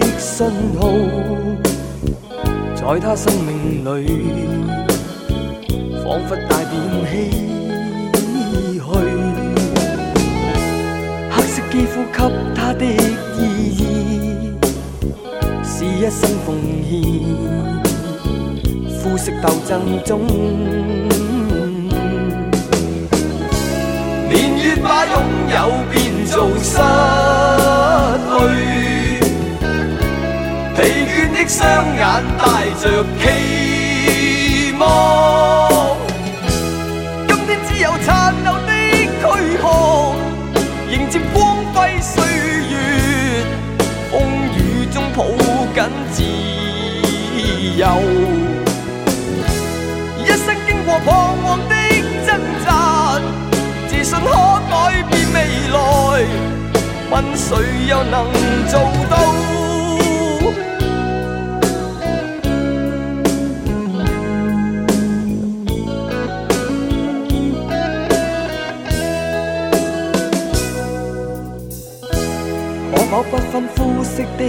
信號，在他生命裏，彷彿帶點唏噓。黑色肌膚給他的意義，是一生奉獻，膚色鬥爭中。年月把擁有變做失去，疲倦的雙眼帶着期望，今天只有殘留的軀殼，迎接光輝歲月，風雨中抱緊自由，一生經過彷徨的掙扎，自信可改變未來，問誰又能做到？可否不分膚色的